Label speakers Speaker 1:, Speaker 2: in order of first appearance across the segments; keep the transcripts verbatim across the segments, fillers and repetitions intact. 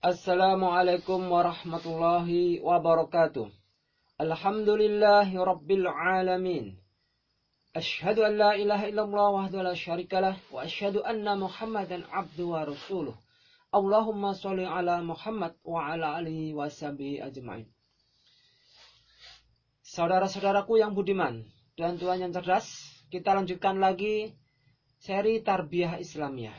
Speaker 1: Assalamualaikum warahmatullahi wabarakatuh. Alhamdulillahi rabbil alamin. Asyhadu an la ilaha illallah wahdahu la syarikalah wa asyhadu anna Muhammadan abduhu wa rasuluh. Allahumma sholli ala Muhammad wa ala alihi wa sahbihi ajma'in. Saudara-saudaraku yang budiman dan Tuhan yang cerdas, kita lanjutkan lagi seri Tarbiyah Islamiyah.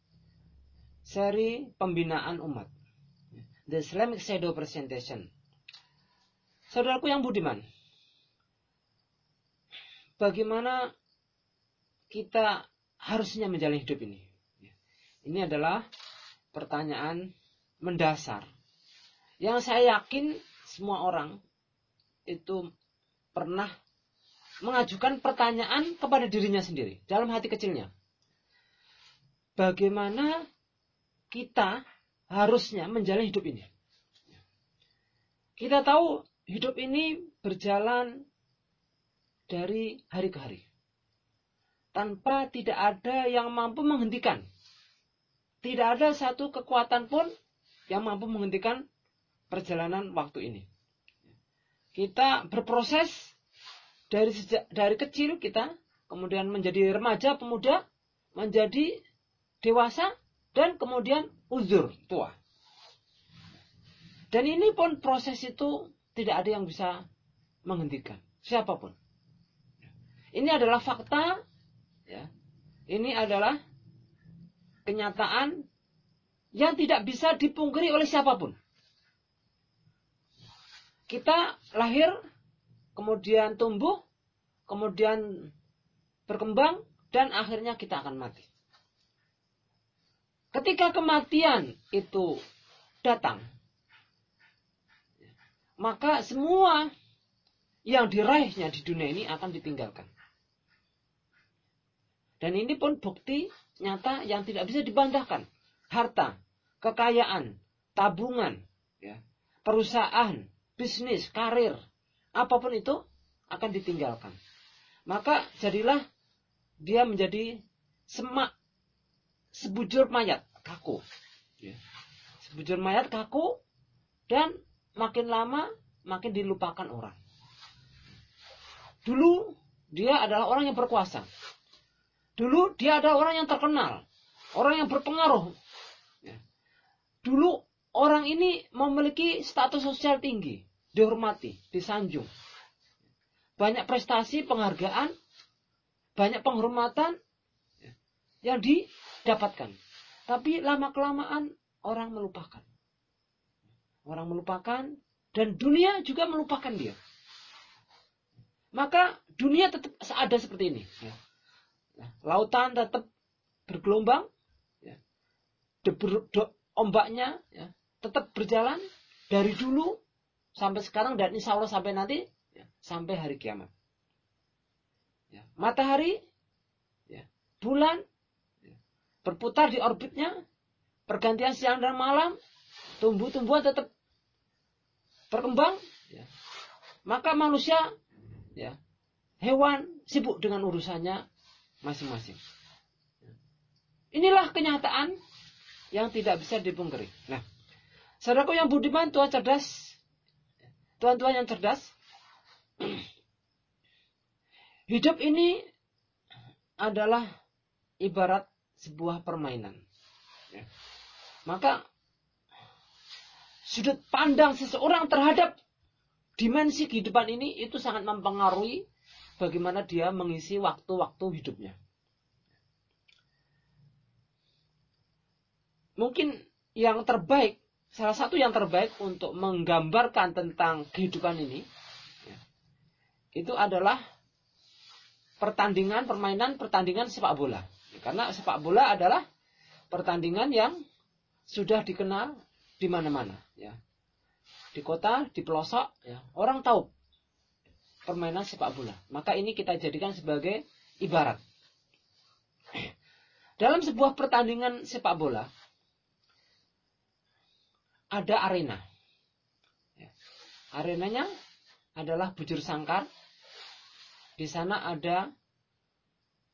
Speaker 1: Seri pembinaan umat. The Islamic Shadow Presentation. Saudaraku yang budiman, bagaimana kita harusnya menjalani hidup ini? Ini adalah pertanyaan mendasar yang saya yakin semua orang itu pernah mengajukan pertanyaan kepada dirinya sendiri dalam hati kecilnya. Bagaimana kita harusnya menjalani hidup ini? Kita tahu hidup ini berjalan dari hari ke hari, tanpa tidak ada yang mampu menghentikan. Tidak ada satu kekuatan pun yang mampu menghentikan perjalanan waktu ini. Kita berproses dari sejak dari kecil kita, kemudian menjadi remaja, pemuda, menjadi dewasa, dan kemudian uzur, tua. Dan ini pun proses itu tidak ada yang bisa menghentikan siapapun. Ini adalah fakta, ya. Ini adalah kenyataan yang tidak bisa dipungkiri oleh siapapun. Kita lahir, kemudian tumbuh, kemudian berkembang, dan akhirnya kita akan mati. Ketika kematian itu datang, maka semua yang diraihnya di dunia ini akan ditinggalkan. Dan ini pun bukti nyata yang tidak bisa dibantahkan. Harta, kekayaan, tabungan, ya, perusahaan, bisnis, karir, apapun itu akan ditinggalkan. Maka jadilah dia menjadi semak, sebujur mayat, kaku. Ya. Sebujur mayat, kaku, dan makin lama makin dilupakan orang. Dulu dia adalah orang yang berkuasa. Dulu dia adalah orang yang terkenal, orang yang berpengaruh. Dulu orang ini memiliki status sosial tinggi, dihormati, disanjung. Banyak prestasi, penghargaan, banyak penghormatan yang didapatkan. Tapi lama-kelamaan orang melupakan. Orang melupakan, dan dunia juga melupakan dia. Maka dunia tetap ada seperti ini. Ya. Nah, lautan tetap bergelombang, ya. Debur, do, ombaknya, ya, tetap berjalan dari dulu sampai sekarang, dan insya Allah sampai nanti, ya, sampai hari kiamat. Ya. Matahari, ya, bulan, ya, berputar di orbitnya, pergantian siang dan malam, tumbuh-tumbuhan tetap berkembang, ya. Maka manusia, ya, hewan sibuk dengan urusannya masing-masing. Inilah kenyataan yang tidak bisa dipungkiri. Nah, saudaraku yang budiman, Tuhan cerdas, Tuhan-Tuhan yang cerdas, hidup ini adalah ibarat sebuah permainan. Ya. Maka sudut pandang seseorang terhadap dimensi kehidupan ini itu sangat mempengaruhi bagaimana dia mengisi waktu-waktu hidupnya. Mungkin yang terbaik, salah satu yang terbaik untuk menggambarkan tentang kehidupan ini, ya, itu adalah pertandingan, permainan, pertandingan sepak bola. Karena sepak bola adalah pertandingan yang sudah dikenal di mana-mana, ya. Di kota, di pelosok, ya, orang tahu permainan sepak bola. Maka ini kita jadikan sebagai ibarat. Dalam sebuah pertandingan sepak bola ada arena. Ya. Arenanya adalah bujur sangkar. Di sana ada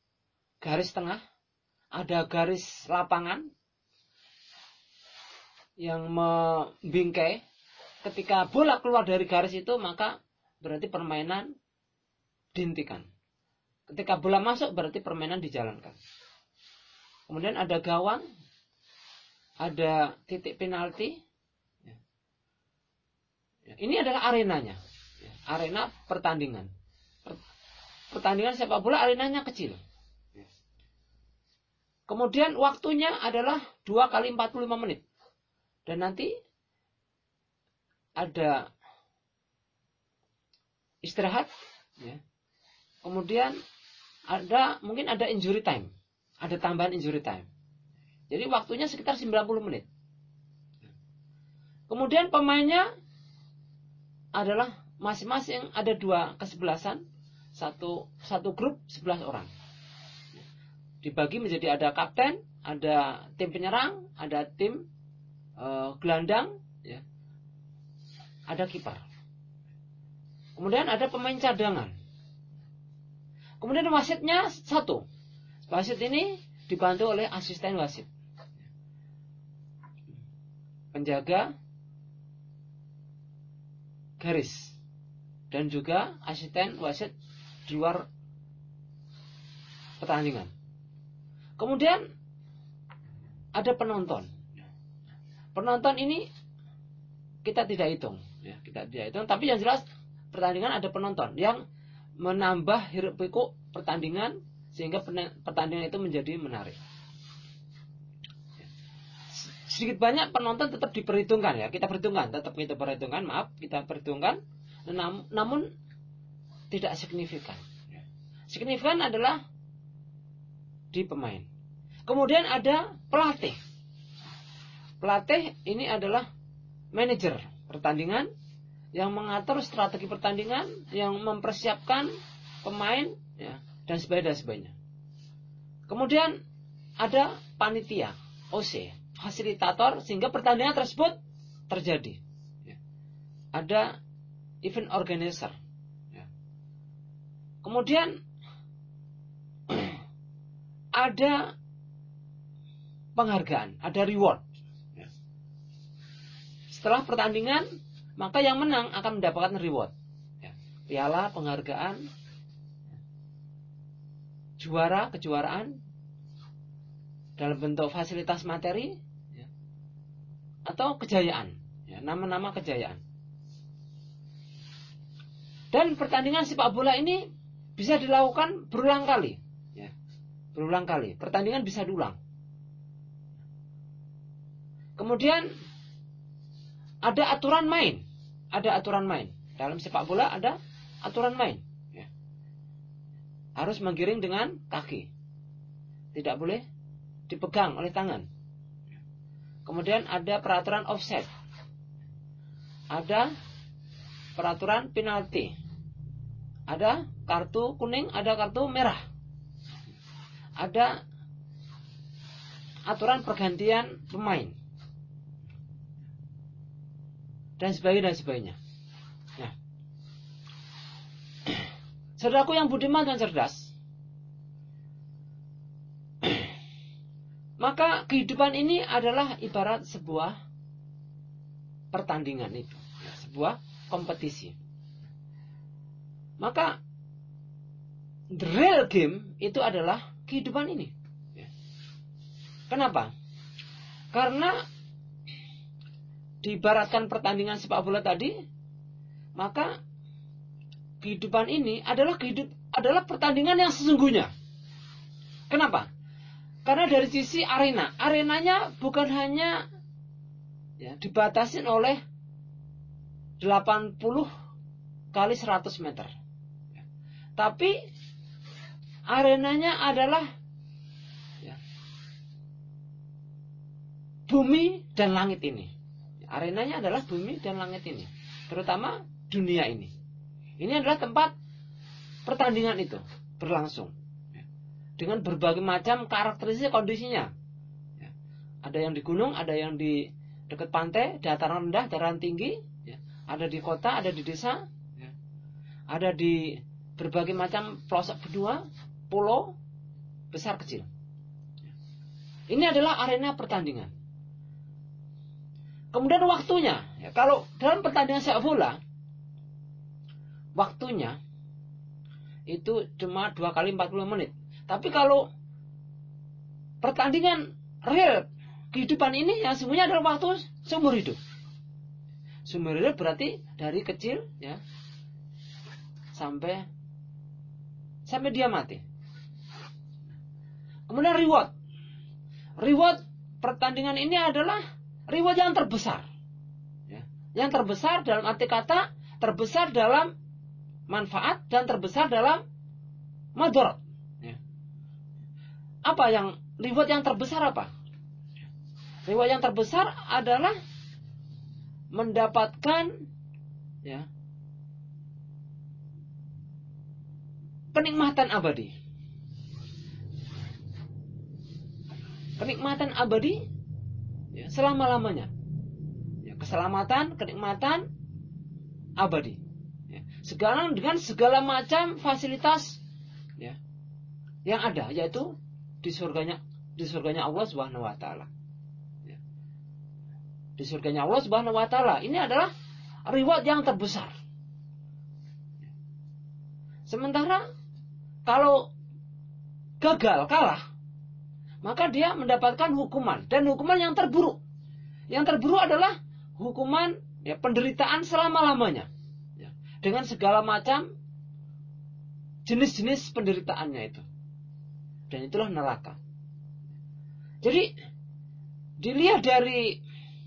Speaker 1: garis tengah, ada garis lapangan, yang membingkai. Ketika bola keluar dari garis itu, maka berarti permainan dihentikan. Ketika bola masuk, berarti permainan dijalankan. Kemudian ada gawang, ada titik penalti. Ini adalah arenanya, arena pertandingan. Pertandingan sepak bola arenanya kecil. Kemudian waktunya adalah dua kali empat puluh lima menit. Dan nanti ada istirahat, ya. Kemudian ada mungkin ada injury time, ada tambahan injury time. Jadi waktunya sekitar sembilan puluh menit. Kemudian pemainnya adalah masing-masing ada dua kesebelasan, satu satu grup sebelas orang. Dibagi menjadi ada kapten, ada tim penyerang, ada tim uh, gelandang, ya. Ada kiper. Kemudian ada pemain cadangan. Kemudian wasitnya satu. Wasit ini dibantu oleh asisten wasit. Penjaga garis. Dan juga asisten wasit di luar pertandingan. Kemudian ada penonton. Penonton ini kita tidak hitung. Ya, kita tidak hitung. Tapi yang jelas pertandingan ada penonton yang menambah hiruk pikuk pertandingan sehingga pertandingan itu menjadi menarik. Sedikit banyak penonton tetap diperhitungkan, ya, kita perhitungkan, tetap kita perhitungkan, maaf, kita perhitungkan, nam, namun tidak signifikan. Signifikan adalah di pemain. Kemudian ada pelatih. Pelatih ini adalah manajer pertandingan yang mengatur strategi pertandingan, yang mempersiapkan pemain, ya, dan sebagainya. Kemudian ada panitia, O C, fasilitator, sehingga pertandingan tersebut terjadi. Ya. Ada event organizer. Ya. Kemudian ada penghargaan, ada reward. Ya. Setelah pertandingan, maka yang menang akan mendapatkan reward. Ya. Piala, penghargaan, juara, kejuaraan, dalam bentuk fasilitas materi, ya, atau kejayaan, ya, nama-nama kejayaan. Dan pertandingan sepak bola ini bisa dilakukan berulang kali. Ya. Berulang kali, pertandingan bisa diulang. Kemudian ada aturan main. Ada aturan main. Dalam sepak bola ada aturan main. Ya. Harus menggiring dengan kaki. Tidak boleh dipegang oleh tangan. Kemudian ada peraturan offside. Ada peraturan penalti. Ada kartu kuning, ada kartu merah. Ada aturan pergantian pemain. Dan sebagainya dan sebagainya. Nah, saudaraku yang budiman dan cerdas, maka kehidupan ini adalah ibarat sebuah pertandingan itu, sebuah kompetisi. Maka the real game itu adalah kehidupan ini. Kenapa? Karena diibaratkan pertandingan sepak bola tadi, maka kehidupan ini adalah kehidup adalah pertandingan yang sesungguhnya. Kenapa? Karena dari sisi arena, arenanya bukan hanya, ya, dibatasi oleh delapan puluh kali seratus meter. Tapi arenanya adalah, ya, bumi dan langit ini. Arenanya adalah bumi dan langit ini, terutama dunia ini. Ini adalah tempat pertandingan itu berlangsung, ya, dengan berbagai macam karakteristik kondisinya. Ya. Ada yang di gunung, ada yang di dekat pantai, dataran rendah, dataran tinggi, ya. Ada di kota, ada di desa, ya. Ada di berbagai macam pelosok benua, pulau, besar kecil. Ini adalah arena pertandingan. Kemudian waktunya, ya, kalau dalam pertandingan sepak bola, waktunya itu cuma dua kali empat puluh menit. Tapi kalau pertandingan real kehidupan ini yang semuanya adalah waktu seumur hidup. Seumur hidup berarti dari kecil ya sampai sampai dia mati. Kemudian reward. Reward pertandingan ini adalah reward yang terbesar. Ya. Yang terbesar dalam arti kata, terbesar dalam manfaat dan terbesar dalam madarat. Ya. Apa yang reward yang terbesar apa? Reward yang terbesar adalah mendapatkan ya kenikmatan abadi. Kenikmatan abadi ya, selama-lamanya. Ya, keselamatan, kenikmatan abadi. Ya, sekarang dengan segala macam fasilitas ya, yang ada, yaitu di surganya di surganya Allah Subhanahu wa taala. Ya. Di surganya Allah Subhanahu wa taala ini adalah reward yang terbesar. Sementara kalau gagal, kalah, maka dia mendapatkan hukuman, dan hukuman yang terburuk. Yang terburuk adalah hukuman ya, penderitaan selama-lamanya. Ya, dengan segala macam jenis-jenis penderitaannya itu. Dan itulah neraka. Jadi dilihat dari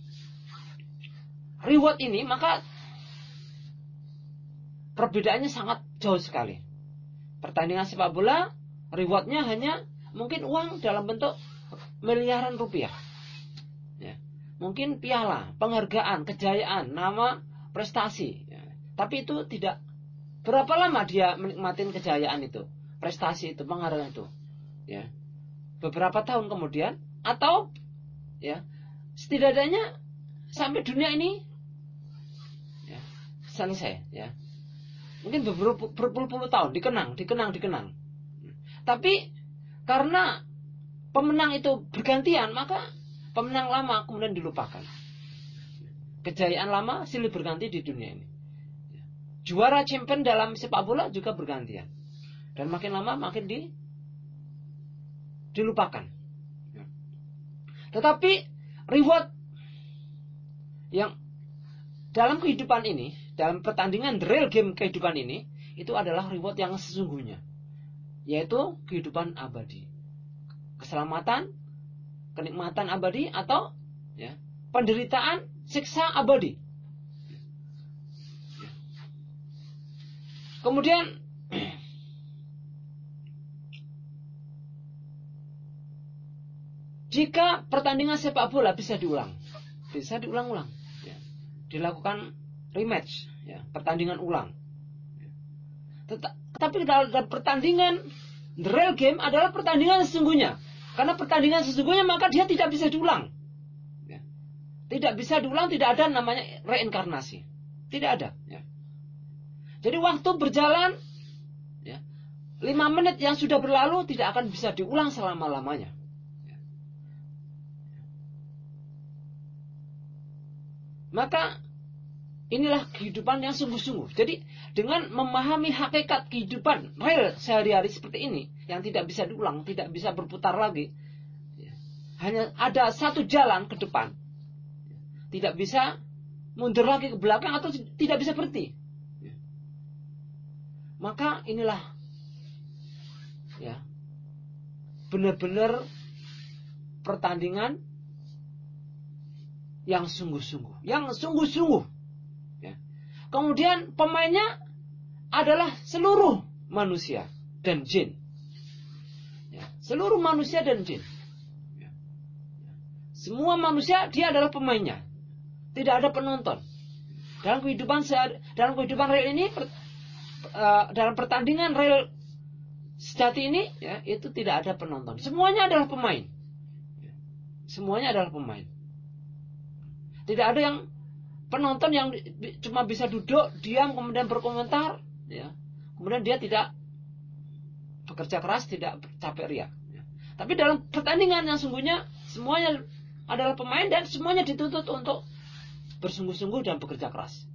Speaker 1: reward ini, maka perbedaannya sangat jauh sekali. Pertandingan sepak bola, rewardnya hanya mungkin uang dalam bentuk miliaran rupiah. Ya. Mungkin piala, penghargaan, kejayaan, nama, prestasi. Ya. Tapi itu tidak. Berapa lama dia menikmati kejayaan itu, prestasi itu, penghargaan itu? Ya. Beberapa tahun kemudian, atau ya setidaknya sampai dunia ini ya, selesai. Ya. Mungkin berpuluh-puluh tahun dikenang, dikenang, dikenang. Tapi karena pemenang itu bergantian, maka pemenang lama kemudian dilupakan. Kejayaan lama silih berganti di dunia ini. Juara champion dalam sepak bola juga bergantian. Dan makin lama makin di, dilupakan. Tetapi reward yang dalam kehidupan ini, dalam pertandingan the real game kehidupan ini, itu adalah reward yang sesungguhnya. Yaitu kehidupan abadi. Keselamatan, kenikmatan abadi, atau ya, penderitaan, siksa abadi. Kemudian jika pertandingan sepak bola bisa diulang, bisa diulang-ulang, ya, dilakukan rematch, ya, pertandingan ulang. Tetapi dalam pertandingan the real game adalah pertandingan sesungguhnya. Karena pertandingan sesungguhnya maka dia tidak bisa diulang. Ya. Tidak bisa diulang, tidak ada namanya reinkarnasi. Tidak ada. Ya. Jadi waktu berjalan, ya, lima menit yang sudah berlalu tidak akan bisa diulang selama-lamanya. Ya. Maka inilah kehidupan yang sungguh-sungguh. Jadi dengan memahami hakikat kehidupan real sehari-hari seperti ini, yang tidak bisa diulang, tidak bisa berputar lagi, ya, hanya ada satu jalan ke depan, tidak bisa mundur lagi ke belakang atau tidak bisa berhenti. Ya. Maka inilah ya benar-benar pertandingan yang sungguh-sungguh, yang sungguh-sungguh. Ya. Kemudian pemainnya adalah seluruh manusia dan jin. Ya. Seluruh manusia dan jin. Ya. Semua manusia dia adalah pemainnya. Tidak ada penonton. Dalam kehidupan dalam kehidupan real ini, per, uh, dalam pertandingan real sejati ini, ya, itu tidak ada penonton. Semuanya adalah pemain. Ya. Semuanya adalah pemain. Tidak ada yang penonton yang cuma bisa duduk, diam, kemudian berkomentar, ya. Kemudian dia tidak bekerja keras, tidak capek riak. Ya. Tapi dalam pertandingan yang sungguhnya semuanya adalah pemain dan semuanya dituntut untuk bersungguh-sungguh dan bekerja keras.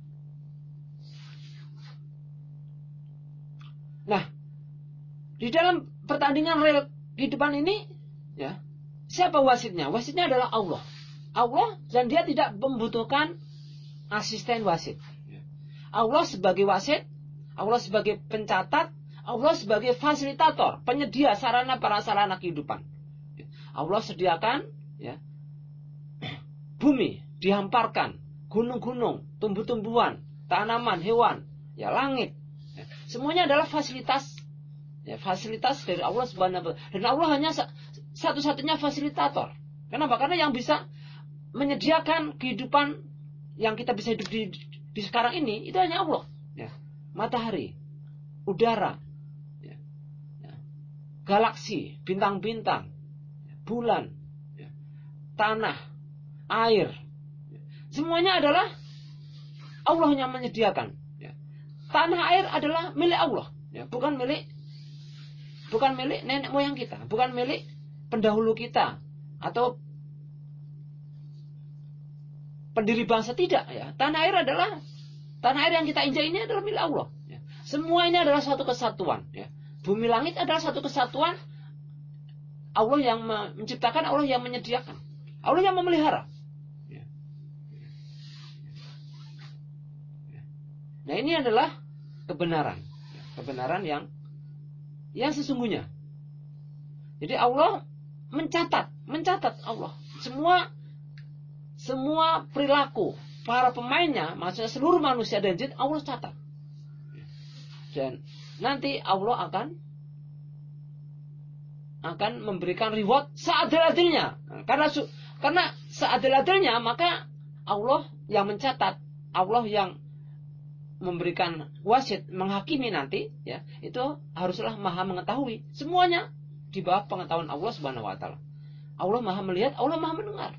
Speaker 1: Nah, di dalam pertandingan real kehidupan ini, ya, siapa wasitnya? Wasitnya adalah Allah. Allah, dan dia tidak membutuhkan asisten wasit. Allah sebagai wasit, Allah sebagai pencatat, Allah sebagai fasilitator, penyedia sarana prasarana kehidupan. Allah sediakan, ya, bumi dihamparkan, gunung-gunung, tumbuh-tumbuhan, tanaman, hewan, ya, langit. Semuanya adalah fasilitas, ya, fasilitas dari Allah Subhanahu wa taala. Dan Allah hanya satu-satunya fasilitator. Kenapa? Karena yang bisa menyediakan kehidupan yang kita bisa hidup di, di sekarang ini itu hanya Allah. Ya. Matahari, udara, ya, ya, galaksi, bintang-bintang, bulan, ya, tanah, air, ya. Semuanya adalah Allah yang menyediakan. Ya. Tanah air adalah milik Allah, ya, bukan milik bukan milik nenek moyang kita, bukan milik pendahulu kita atau pendiri bangsa, tidak, ya. Tanah air adalah tanah air yang kita injak ini adalah milik Allah. Ya. Semua ini adalah satu kesatuan. Ya. Bumi langit adalah satu kesatuan. Allah yang menciptakan, Allah yang menyediakan, Allah yang memelihara. Ya. Nah, ini adalah kebenaran, ya. Kebenaran yang yang sesungguhnya. Jadi Allah mencatat, mencatat Allah semua semua perilaku para pemainnya, maksudnya seluruh manusia dan jin, Allah catat. Dan nanti Allah akan akan memberikan reward seadil-adilnya. Karena karena seadil-adilnya, maka Allah yang mencatat, Allah yang memberikan wasit, menghakimi nanti, ya, itu haruslah maha mengetahui. Semuanya di bawah pengetahuan Allah Subhanahu wa taala. Allah maha melihat, Allah maha mendengar.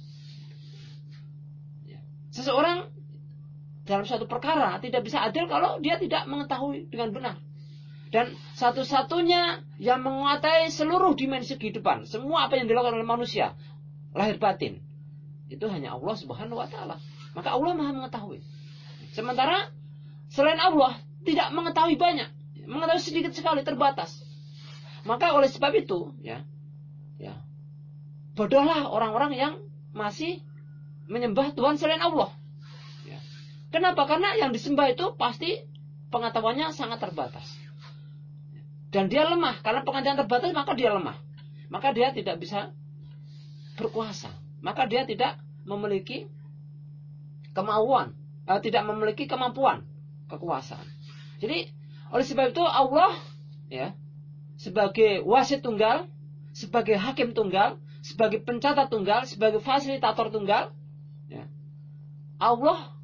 Speaker 1: Seseorang dalam suatu perkara tidak bisa adil kalau dia tidak mengetahui dengan benar. Dan satu-satunya yang menguasai seluruh dimensi kehidupan, semua apa yang dilakukan oleh manusia, lahir batin, itu hanya Allah Subhanahu wa taala. Maka Allah maha mengetahui. Sementara selain Allah tidak mengetahui banyak, mengetahui sedikit sekali, terbatas. Maka oleh sebab itu, ya, ya, bodohlah orang-orang yang masih menyembah Tuhan selain Allah. Ya. Kenapa? Karena yang disembah itu pasti pengetahuannya sangat terbatas. Dan dia lemah. Karena pengetahuan terbatas, maka dia lemah. Maka dia tidak bisa berkuasa. Maka dia tidak memiliki kemauan. Eh, tidak memiliki kemampuan, kekuasaan. Jadi, oleh sebab itu Allah, ya, sebagai wasit tunggal, sebagai hakim tunggal, sebagai pencatat tunggal, sebagai fasilitator tunggal, ya, Allah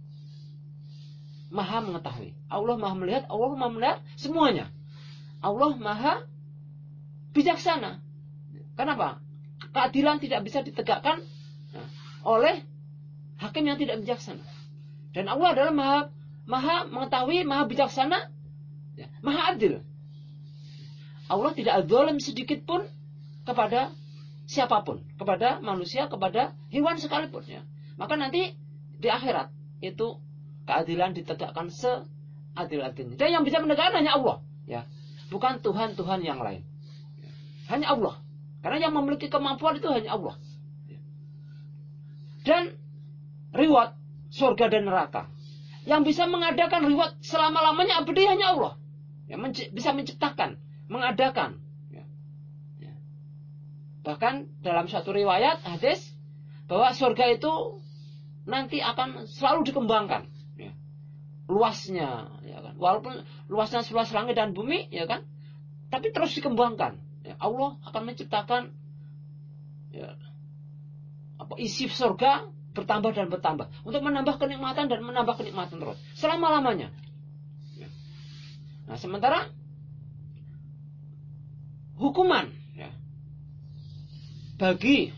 Speaker 1: maha mengetahui, Allah maha melihat, Allah maha melihat semuanya. Allah maha bijaksana. Kenapa? Keadilan tidak bisa ditegakkan, ya, oleh hakim yang tidak bijaksana. Dan Allah adalah maha, maha mengetahui, maha bijaksana, ya, maha adil. Allah tidak zalim sedikit pun kepada siapapun, kepada manusia, kepada hewan sekalipun, ya. Maka nanti di akhirat itu keadilan ditegakkan seadil-adilnya. Dan yang bisa menegakkan hanya Allah, ya, bukan Tuhan-Tuhan yang lain. Hanya Allah. Karena yang memiliki kemampuan itu hanya Allah. Dan reward surga dan neraka, yang bisa mengadakan reward selama-lamanya abadi hanya Allah. Yang menc- bisa menciptakan, mengadakan. Ya. Ya. Bahkan dalam satu riwayat hadis bahwa surga itu nanti akan selalu dikembangkan, ya, luasnya, ya kan? Walaupun luasnya seluas langit dan bumi, ya kan, tapi terus dikembangkan. Ya, Allah akan menciptakan, ya, apa, isi surga bertambah dan bertambah untuk menambah kenikmatan dan menambah kenikmatan terus selama-lamanya. Ya. Nah, sementara hukuman, ya, bagi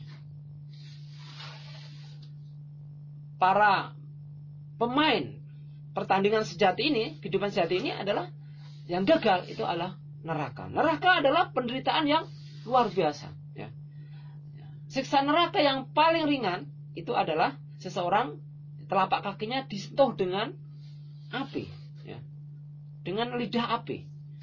Speaker 1: para pemain pertandingan sejati ini, kehidupan sejati ini adalah yang gagal itu adalah neraka. Neraka adalah penderitaan yang luar biasa. Ya. Siksa neraka yang paling ringan itu adalah seseorang telapak kakinya disentuh dengan api, ya, dengan lidah api.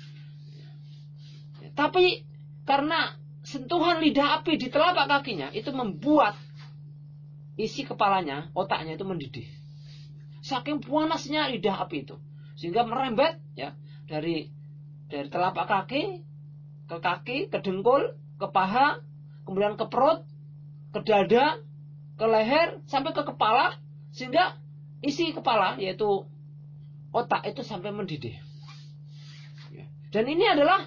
Speaker 1: Ya, tapi karena sentuhan lidah api di telapak kakinya itu membuat isi kepalanya, otaknya itu mendidih. Saking panasnya lidah api itu, sehingga merembet, ya, dari dari telapak kaki ke kaki, ke dengkul, ke paha, kemudian ke perut, ke dada, ke leher, sampai ke kepala, sehingga isi kepala, yaitu otak itu sampai mendidih. Dan ini adalah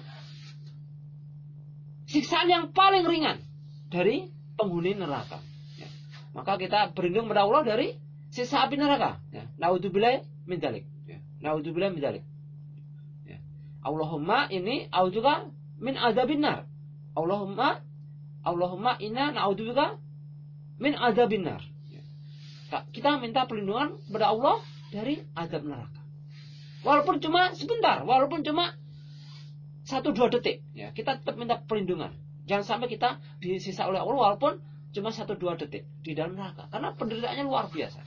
Speaker 1: siksaan yang paling ringan dari penghuni neraka. Ya. Maka kita berlindung kepada Allah dari siksa api neraka. Ya. Naudzubillah min dzalik. Ya. Naudzubillah min dzalik. Ya. Allahumma ini a'udzubika min adzabin nar. Allahumma Allahumma inna na'udzubika min adzabin nar. Ya. Kita minta perlindungan kepada Allah dari azab neraka. Walaupun cuma sebentar, walaupun cuma satu dua detik, ya, kita tetap minta perlindungan. Jangan sampai kita disisa oleh Allah walaupun cuma satu dua detik di dalam neraka, karena penderitaannya luar biasa.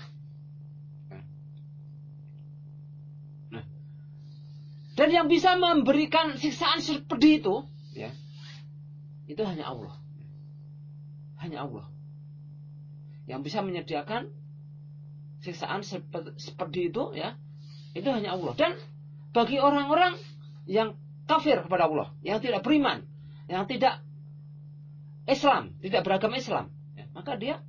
Speaker 1: Nah, dan yang bisa memberikan siksaan seperti itu, ya, itu hanya Allah. Hanya Allah yang bisa menyediakan siksaan seperti itu, ya. Itu hanya Allah. Dan bagi orang-orang yang kafir kepada Allah, yang tidak beriman, yang tidak Islam, tidak beragama Islam, ya, maka dia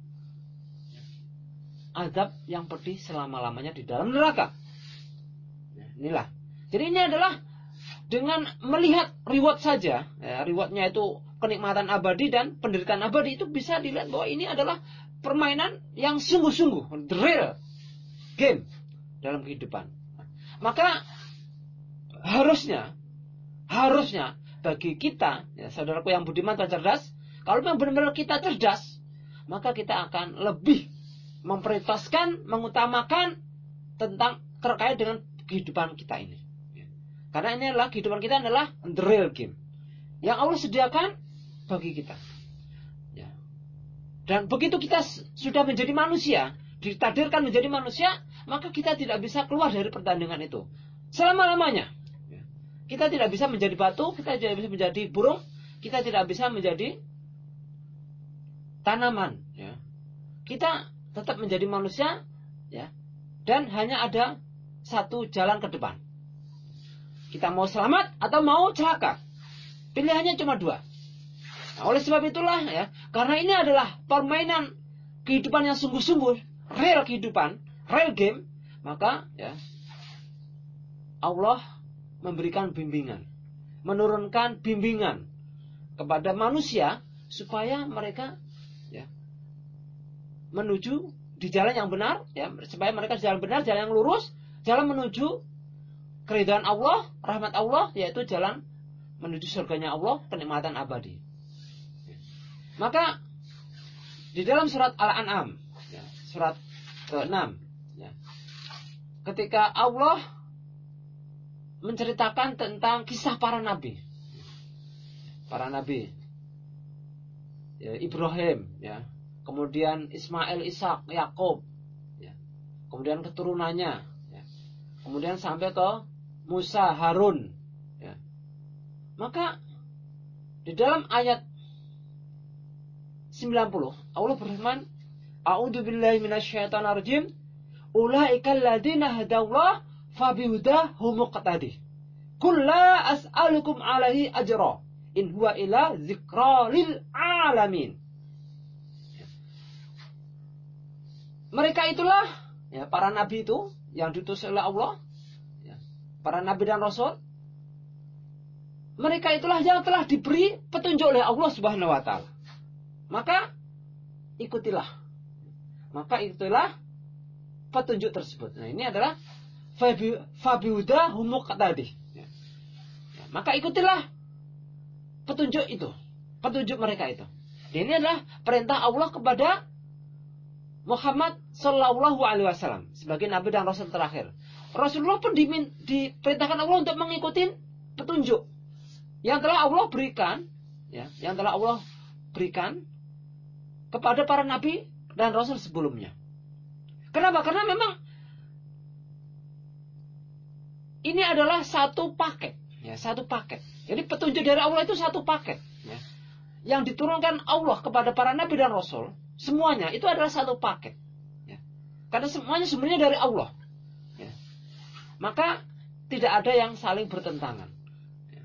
Speaker 1: azab yang pedih selama-lamanya di dalam neraka. Ya, inilah. Jadi ini adalah dengan melihat reward saja, ya, rewardnya itu kenikmatan abadi dan penderitaan abadi, itu bisa dilihat bahwa ini adalah permainan yang sungguh-sungguh, the real game dalam kehidupan. Maka harusnya harusnya bagi kita, ya, saudaraku yang budiman dan cerdas, kalau memang benar-benar kita cerdas, maka kita akan lebih memprioritaskan, mengutamakan tentang terkait dengan kehidupan kita ini. Karena ini adalah kehidupan kita adalah the real game yang Allah sediakan bagi kita. Ya. Dan begitu kita sudah menjadi manusia, ditakdirkan menjadi manusia, maka kita tidak bisa keluar dari pertandingan itu selama-lamanya. Kita tidak bisa menjadi batu, kita tidak bisa menjadi burung, kita tidak bisa menjadi tanaman. Ya. Kita tetap menjadi manusia, ya, dan hanya ada satu jalan ke depan. Kita mau selamat atau mau celaka. Pilihannya cuma dua. Nah, oleh sebab itulah, ya, karena ini adalah permainan kehidupan yang sungguh-sungguh, real kehidupan, real game, maka, ya, Allah memberikan bimbingan, menurunkan bimbingan kepada manusia supaya mereka, ya, menuju di jalan yang benar, ya, supaya mereka di jalan benar, jalan yang lurus, jalan menuju keridhaan Allah, rahmat Allah, yaitu jalan menuju surganya Allah, kenikmatan abadi. Maka di dalam surat Al-An'am, ya, surat keenam, ya, ketika Allah menceritakan tentang kisah para nabi, para nabi, ya, Ibrahim, ya, kemudian Ismail, Ishak, Yakub, ya, kemudian keturunannya, ya, kemudian sampai ke Musa, Harun, ya. Maka di dalam ayat sembilan puluh Allah berfirman, A'udzu billahi minasyaitonir rajim, ulaikal ladzina hadallah fabihudahum muqtadi. Qul la as'alukum alaihi ajra in huwa illa dzikra lil alamin. Mereka itulah, ya, para nabi itu yang diutus oleh Allah, ya, para nabi dan rasul. Mereka itulah yang telah diberi petunjuk oleh Allah Subhanahu wa taala. Maka ikutilah. Maka ikutilah petunjuk tersebut. Nah, ini adalah fabihudahum muqtadi. Ya. Ya, maka ikutilah petunjuk itu, petunjuk mereka itu. Dan ini adalah perintah Allah kepada Muhammad Sallallahu Alaihi Wasallam sebagai nabi dan rasul terakhir. Rasulullah pun dimin, diperintahkan Allah untuk mengikuti petunjuk yang telah Allah berikan, ya, yang telah Allah berikan kepada para nabi dan rasul sebelumnya. Kenapa? Karena memang ini adalah satu paket, ya, satu paket. Jadi petunjuk dari Allah itu satu paket, ya. Yang diturunkan Allah kepada para nabi dan rasul, semuanya itu adalah satu paket, ya. Karena semuanya sebenarnya dari Allah, ya. Maka tidak ada yang saling bertentangan, ya.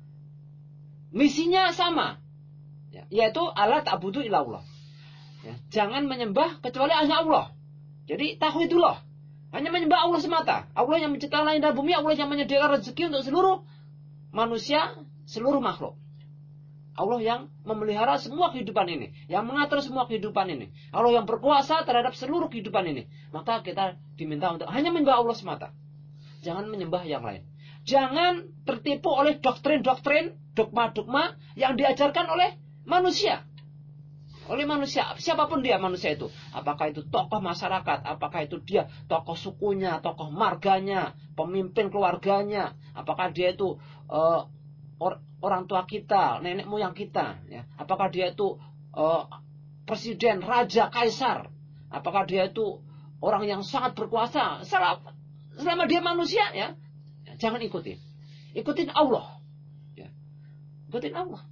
Speaker 1: Misinya sama, ya, yaitu ala ta'budu illa Allah, ya. Jangan menyembah kecuali hanya Allah. Jadi tauhidullah, hanya menyembah Allah semata. Allah yang menciptakan langit dan bumi, Allah yang menyediakan rezeki untuk seluruh manusia, seluruh makhluk. Allah yang memelihara semua kehidupan ini, yang mengatur semua kehidupan ini. Allah yang berkuasa terhadap seluruh kehidupan ini. Maka kita diminta untuk hanya menyembah Allah semata. Jangan menyembah yang lain. Jangan tertipu oleh doktrin-doktrin, dogma-dogma yang diajarkan oleh manusia. Oleh manusia, siapapun dia manusia itu. Apakah itu tokoh masyarakat, apakah itu dia tokoh sukunya, tokoh marganya, pemimpin keluarganya, apakah dia itu uh, or, orang tua kita, nenek moyang kita, ya. Apakah dia itu uh, presiden, raja, kaisar, apakah dia itu orang yang sangat berkuasa, selama, selama dia manusia, ya, jangan ikutin. Ikutin Allah, ya. Ikutin Allah.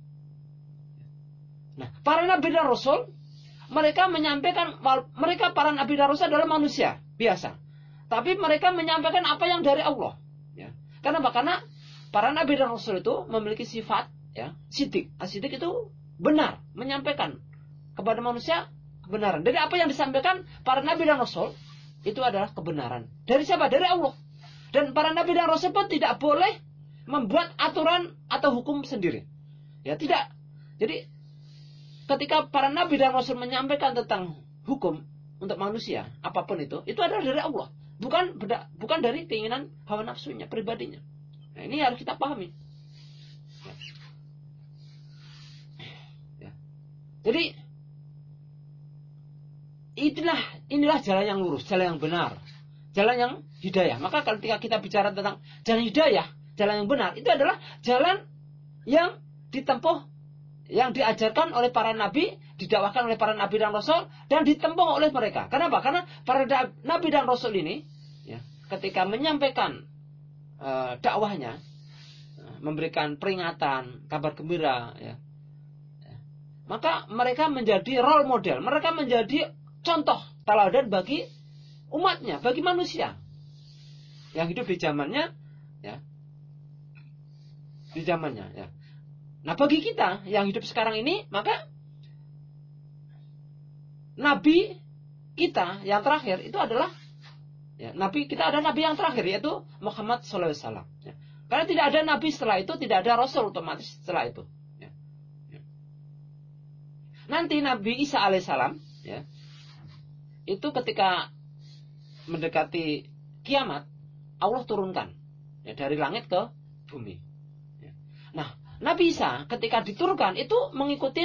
Speaker 1: Nah, para nabi dan rasul, mereka menyampaikan, mereka para nabi dan rasul adalah manusia biasa, tapi mereka menyampaikan apa yang dari Allah, ya. Kenapa? Karena para nabi dan rasul itu memiliki sifat, ya, sidik. Asidik itu benar, menyampaikan kepada manusia kebenaran. Dari apa yang disampaikan para nabi dan rasul itu adalah kebenaran. Dari siapa? Dari Allah. Dan para nabi dan rasul pun tidak boleh membuat aturan atau hukum sendiri, ya, tidak. Jadi ketika para nabi dan rasul menyampaikan tentang hukum untuk manusia, apapun itu, itu adalah dari Allah, bukan bukan dari keinginan hawa nafsunya, pribadinya. Nah, ini harus kita pahami. Ya. Ya. Jadi inilah inilah jalan yang lurus, jalan yang benar, jalan yang hidayah. Maka ketika kita bicara tentang jalan hidayah, jalan yang benar, itu adalah jalan yang ditempuh, yang diajarkan oleh para nabi, didakwahkan oleh para nabi dan rasul, dan ditempuh oleh mereka. Kenapa? Karena para nabi dan rasul ini, ya, ketika menyampaikan uh, dakwahnya, uh, memberikan peringatan, kabar gembira, ya, ya, maka mereka menjadi role model, mereka menjadi contoh teladan bagi umatnya, bagi manusia yang hidup di zamannya, ya, di zamannya, ya. Nah, bagi kita yang hidup sekarang ini, maka nabi kita yang terakhir itu adalah, ya, nabi kita ada nabi yang terakhir, yaitu Muhammad shallallahu alaihi wasallam. Ya. Karena tidak ada nabi setelah itu, tidak ada rasul otomatis setelah itu. Ya. Ya. Nanti Nabi Isa alaihissalam, ya, itu ketika mendekati kiamat, Allah turunkan, ya, dari langit ke bumi. Ya. Nah, Nabi Isa ketika diturunkan itu mengikuti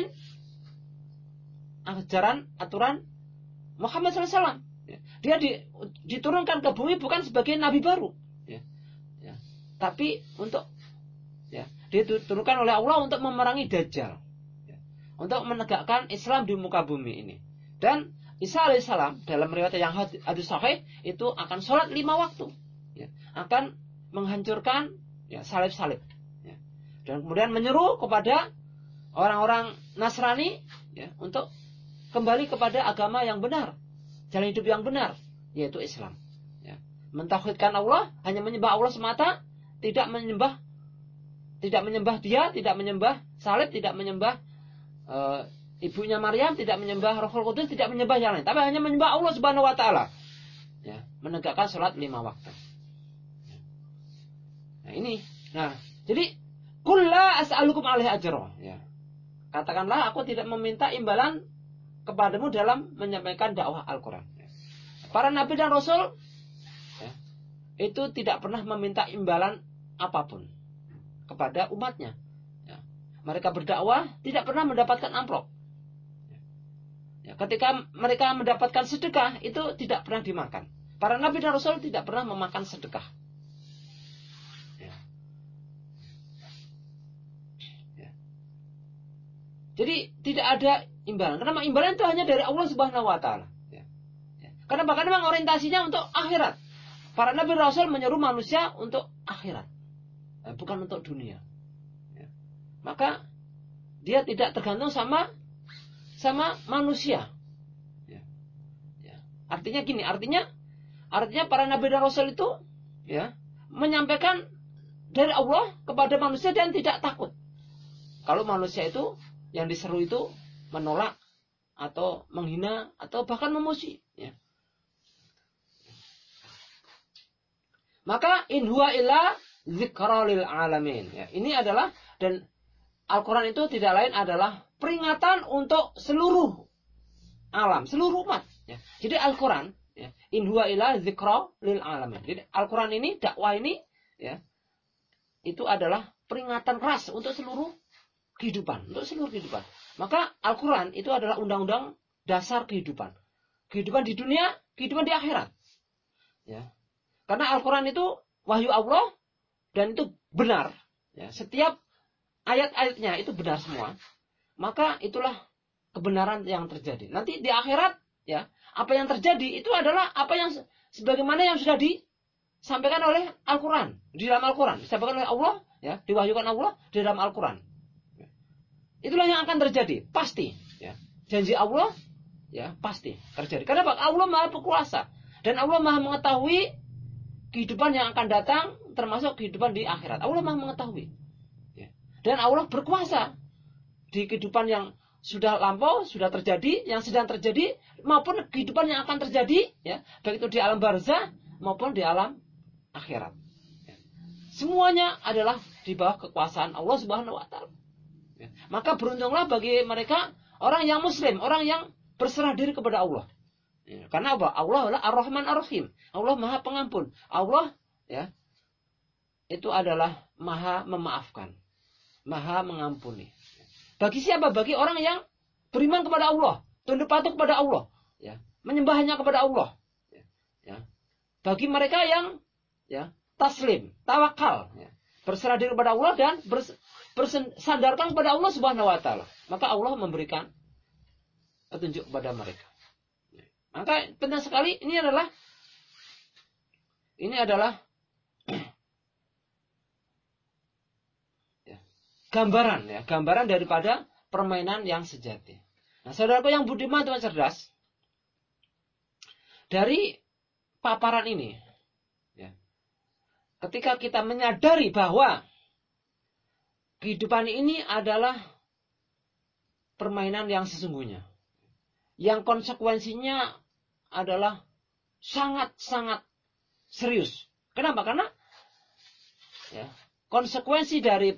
Speaker 1: ajaran aturan Muhammad shallallahu alaihi wasallam. Ya. Dia di, diturunkan ke bumi bukan sebagai nabi baru, ya. Ya. Tapi untuk, ya, dia diturunkan oleh Allah untuk memerangi Dajjal, ya, untuk menegakkan Islam di muka bumi ini. Dan Isa alaihissalam dalam riwayat yang hadis sahih itu akan sholat lima waktu, ya, akan menghancurkan, ya, salib-salib. Dan kemudian menyeru kepada orang-orang Nasrani, ya, untuk kembali kepada agama yang benar, jalan hidup yang benar, yaitu Islam. Ya. Mentauhidkan Allah, hanya menyembah Allah semata, tidak menyembah, tidak menyembah Dia, tidak menyembah salib, tidak menyembah uh, ibunya Maryam, tidak menyembah Rohul Qudus, tidak menyembah yang lain, tapi hanya menyembah Allah Subhanahu Wa Taala. Ya, menegakkan sholat lima waktu. Nah ini, nah jadi Qul la as'alukum alaihi ajra, ya. Katakanlah aku tidak meminta imbalan kepadamu dalam menyampaikan dakwah Al-Quran. Ya. Para nabi dan rasul, ya, itu tidak pernah meminta imbalan apapun kepada umatnya. Ya. Mereka berdakwah tidak pernah mendapatkan amplop. Ya. Ketika mereka mendapatkan sedekah itu tidak pernah dimakan. Para nabi dan rasul tidak pernah memakan sedekah. Jadi tidak ada imbalan. Karena imbalan itu hanya dari Allah Subhanahu Wa Taala. Ya. Ya. Karena bahkan memang orientasinya untuk akhirat. Para nabi rasul menyeru manusia untuk akhirat, bukan untuk dunia. Maka dia tidak tergantung sama sama manusia. Artinya gini, artinya artinya para nabi dan rasul itu ya menyampaikan dari Allah kepada manusia dan tidak takut. Kalau manusia itu yang diseru itu menolak atau menghina atau bahkan memuji, ya. Maka in huwa illa dzikra lil alamin. Ya, ini adalah, dan Al-Quran itu tidak lain adalah peringatan untuk seluruh alam, seluruh umat. Ya. Jadi Al-Quran, ya, in huwa illa dzikra lil alamin. Jadi Al-Quran ini, dakwah ini, ya, itu adalah peringatan keras untuk seluruh kehidupan, untuk seluruh kehidupan. Maka Al-Quran itu adalah undang-undang dasar kehidupan, kehidupan di dunia, kehidupan di akhirat. Ya. Karena Al-Quran itu wahyu Allah dan itu benar. Ya, setiap ayat-ayatnya itu benar semua. Maka itulah kebenaran yang terjadi. Nanti di akhirat, ya, apa yang terjadi itu adalah apa yang sebagaimana yang sudah disampaikan oleh Al-Quran, di dalam Al-Quran, disampaikan oleh Allah, ya, diwahyukan Allah di dalam Al-Quran. Itulah yang akan terjadi, pasti. Ya. Janji Allah, ya, pasti terjadi. Karena Allah Maha Berkuasa dan Allah Maha mengetahui kehidupan yang akan datang, termasuk kehidupan di akhirat. Allah Maha mengetahui. Ya. Dan Allah berkuasa di kehidupan yang sudah lampau, sudah terjadi, yang sedang terjadi, maupun kehidupan yang akan terjadi, ya, baik itu di alam barzah maupun di alam akhirat. Ya. Semuanya adalah di bawah kekuasaan Allah Subhanahu wa taala. Ya. Maka beruntunglah bagi mereka orang yang muslim, orang yang berserah diri kepada Allah. Ya, karena apa? Allah adalah Ar-Rahman Ar-Rahim. Allah Maha Pengampun. Allah, ya, itu adalah Maha memaafkan, Maha mengampuni. Bagi siapa? Bagi orang yang beriman kepada Allah, tunduk patuh kepada Allah, ya, menyembah hanya kepada Allah. Ya, ya. Bagi mereka yang, ya, taslim, tawakal, ya, berserah diri kepada Allah dan bersandarkan kepada Allah Subhanahu wa taala, maka Allah memberikan petunjuk kepada mereka. Maka penting sekali, ini adalah ini adalah ya, gambaran, ya, gambaran daripada permainan yang sejati. Nah, saudaraku yang budiman dan cerdas, dari paparan ini, ya, ketika kita menyadari bahwa kehidupan ini adalah permainan yang sesungguhnya, yang konsekuensinya adalah sangat-sangat serius. Kenapa? Karena, ya, konsekuensi dari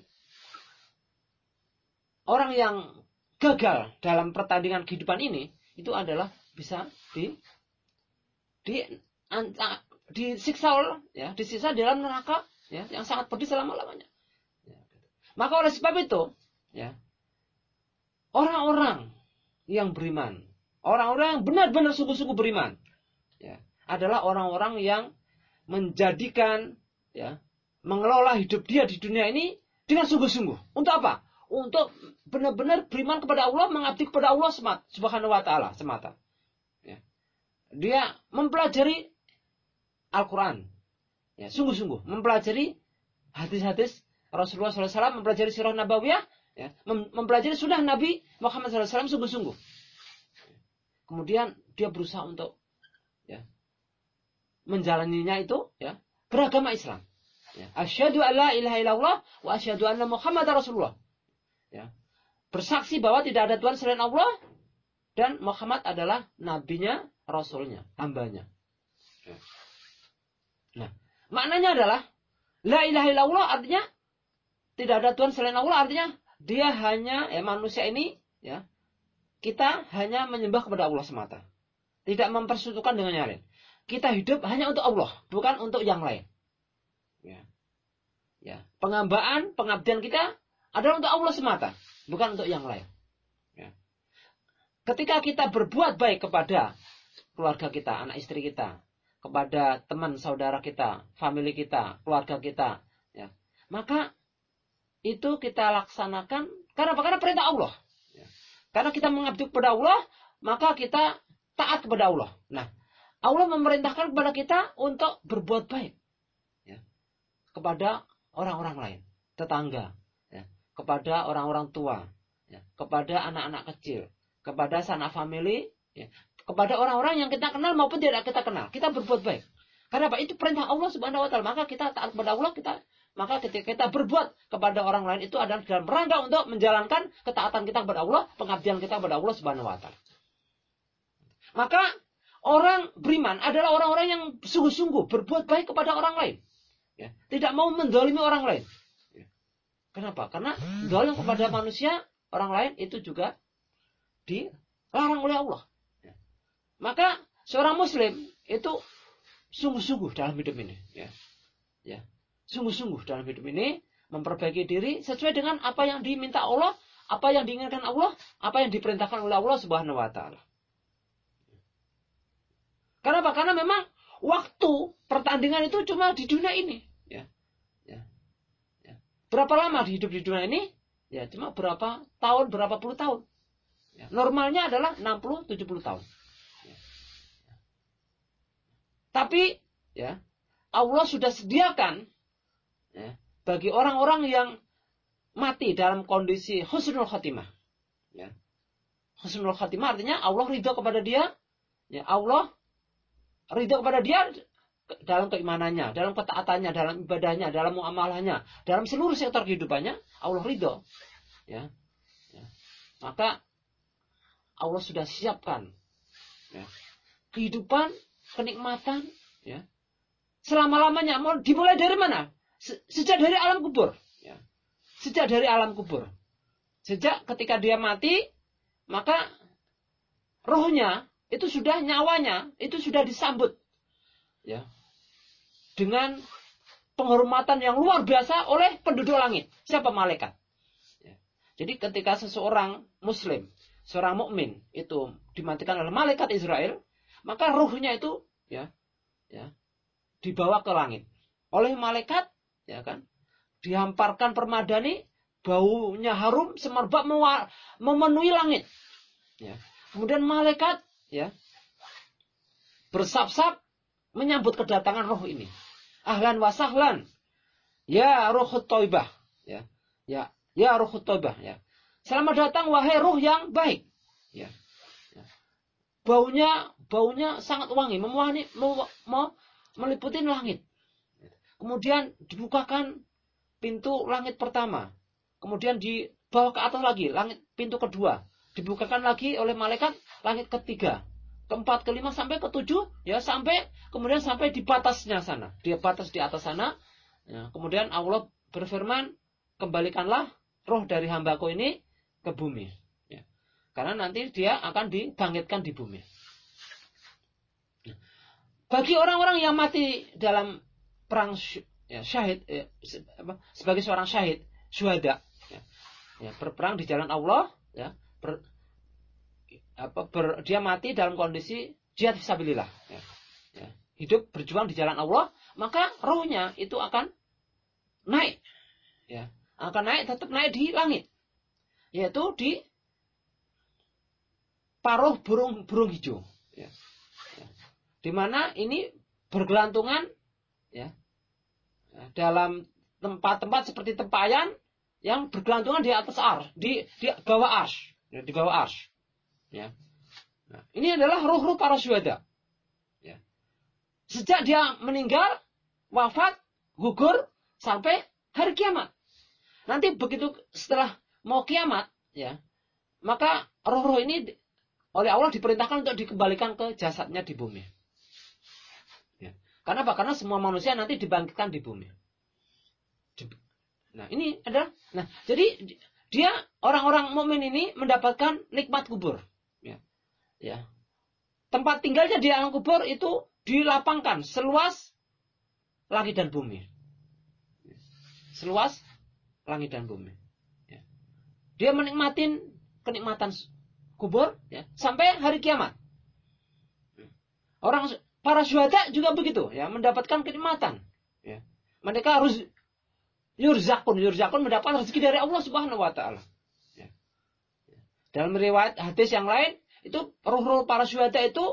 Speaker 1: orang yang gagal dalam pertandingan kehidupan ini itu adalah bisa di di disiksa, ya, disiksa dalam neraka, ya, yang sangat pedih selama-lamanya. Ya, maka oleh sebab itu, ya, orang-orang yang beriman, orang-orang yang benar-benar sungguh-sungguh beriman, ya, adalah orang-orang yang menjadikan, ya, mengelola hidup dia di dunia ini dengan sungguh-sungguh. Untuk apa? Untuk benar-benar beriman kepada Allah, mengabdi kepada Allah Subhanahu wa taala semata. Ya. Dia mempelajari Al-Quran, ya, sungguh-sungguh, mempelajari hadis-hadis Rasulullah shallallahu alaihi wasallam, mempelajari sirah nabawiyah, ya, mempelajari sunnah Nabi Muhammad shallallahu alaihi wasallam sungguh-sungguh. Kemudian dia berusaha untuk, ya, menjalaninya itu, ya, beragama Islam. Ya. Asyhadu alla ilaha illallah wa asyhadu anna Muhammadar Rasulullah. Ya. Bersaksi bahwa tidak ada Tuhan selain Allah dan Muhammad adalah nabinya, rasulnya, hambanya. Ya. Nah, maknanya adalah la ilaha illallah artinya tidak ada Tuhan selain Allah, artinya dia hanya, ya, manusia ini, ya, kita hanya menyembah kepada Allah semata. Tidak mempersekutukan dengan yang lain. Kita hidup hanya untuk Allah, bukan untuk yang lain. Ya. Ya. Penghambaan, pengabdian kita adalah untuk Allah semata, bukan untuk yang lain. Ya. Ketika kita berbuat baik kepada keluarga kita, anak istri kita, kepada teman saudara kita, famili kita, keluarga kita, ya, maka itu kita laksanakan karena apa? Karena perintah Allah. Ya. Karena kita mengabdi kepada Allah, maka kita taat kepada Allah. Nah, Allah memerintahkan kepada kita untuk berbuat baik, ya, kepada orang-orang lain, tetangga, ya, kepada orang-orang tua, ya, kepada anak-anak kecil, kepada sanak famili, ya, kepada orang-orang yang kita kenal maupun tidak kita kenal. Kita berbuat baik. Karena apa? Itu perintah Allah Subhanahu wa taala. Maka kita taat kepada Allah, kita maka ketika kita berbuat kepada orang lain itu adalah dalam rangka untuk menjalankan ketaatan kita kepada Allah, pengabdian kita kepada Allah Subhanahu wa taala. Maka orang beriman adalah orang-orang yang sungguh-sungguh berbuat baik kepada orang lain. Ya, tidak mau mendolimi orang lain. Ya. Kenapa? Karena dolim kepada manusia, orang lain itu juga dilarang oleh Allah. Ya. Maka seorang muslim itu sungguh-sungguh dalam hidup ini, ya, ya, sungguh-sungguh dalam hidup ini memperbaiki diri sesuai dengan apa yang diminta Allah, apa yang diinginkan Allah, apa yang diperintahkan oleh Allah Subhanahu wa taala. Kenapa? Karena memang waktu pertandingan itu cuma di dunia ini, ya, ya, ya. Berapa lama hidup di dunia ini? Ya, cuma berapa tahun, berapa puluh tahun. Ya. Normalnya adalah enam puluh tujuh puluh tahun. Tapi ya, Allah sudah sediakan, ya, bagi orang-orang yang mati dalam kondisi husnul khatimah. Ya. Husnul khatimah artinya Allah ridho kepada dia. Ya, Allah ridho kepada dia dalam keimanannya, dalam ketaatannya, dalam ibadahnya, dalam muamalahnya, dalam seluruh sektor kehidupannya. Allah ridho. Ya. Ya. Maka Allah sudah siapkan, ya, kehidupan, kenikmatan, ya, selama-lamanya. Mau dimulai dari mana? Se- sejak dari alam kubur, ya. Sejak dari alam kubur. Sejak ketika dia mati, maka rohnya itu sudah, nyawanya itu sudah disambut, ya, dengan penghormatan yang luar biasa oleh penduduk langit. Siapa? Malaikat. Ya. Jadi ketika seseorang muslim, seorang mukmin itu dimatikan oleh malaikat Israel, maka ruhnya itu, ya, ya, dibawa ke langit oleh malaikat, ya kan, dihamparkan permadani, baunya harum semerbak memenuhi langit, ya. Kemudian malaikat, ya, bersab-sab menyambut kedatangan roh ini. Ahlan wa sahlan, ya ruhut thaibah, ya, ya, ya ruhut thaibah, ya. Selamat datang wahai ruh yang baik, ya. Baunya, baunya sangat wangi, memuani, mem, mem, meliputi langit. Kemudian dibukakan pintu langit pertama. Kemudian dibawa ke atas lagi, langit pintu kedua. Dibukakan lagi oleh malaikat langit ketiga, keempat, kelima, sampai ketujuh, ya, sampai kemudian sampai di batasnya sana. Di batas di atas sana. Ya, kemudian Allah berfirman, kembalikanlah roh dari hambaku ini ke bumi. Karena nanti dia akan dibangkitkan di bumi. Bagi orang-orang yang mati dalam perang, ya, syahid, ya, sebagai seorang syahid, syuhada, ya, ya, berperang di jalan Allah, ya, ber, apa, ber, dia mati dalam kondisi jihad fisabilillah, ya, ya, hidup berjuang di jalan Allah, maka rohnya itu akan naik, ya, akan naik, tetap naik di langit, yaitu di paruh burung burung hijau, ya, ya. Di mana ini bergelantungan, ya, dalam tempat-tempat seperti tempayan yang bergelantungan di atas ars, di di bawah ars, ya, di bawah ars, ya. Nah, ini adalah ruh-ruh para syuhada, ya. Sejak dia meninggal, wafat, gugur sampai hari kiamat. Nanti begitu setelah mau kiamat, ya, maka roh-roh ini oleh Allah diperintahkan untuk dikembalikan ke jasadnya di bumi. Ya. Karena apa? Karena semua manusia nanti dibangkitkan di bumi. Nah, ini adalah, nah, jadi dia orang-orang mukmin ini mendapatkan nikmat kubur. Ya. Ya. Tempat tinggalnya di alam kubur itu dilapangkan seluas langit dan bumi. Seluas langit dan bumi. Ya. Dia menikmatin kenikmatan kubur, ya, sampai hari kiamat. Orang para syuhada juga begitu, ya, mendapatkan kenikmatan, ya. Mereka harus yurzakun, yurzakun mendapat rezeki dari Allah Subhanahu wa taala. Ya. Dalam riwayat hadis yang lain, itu roh-roh para syuhada itu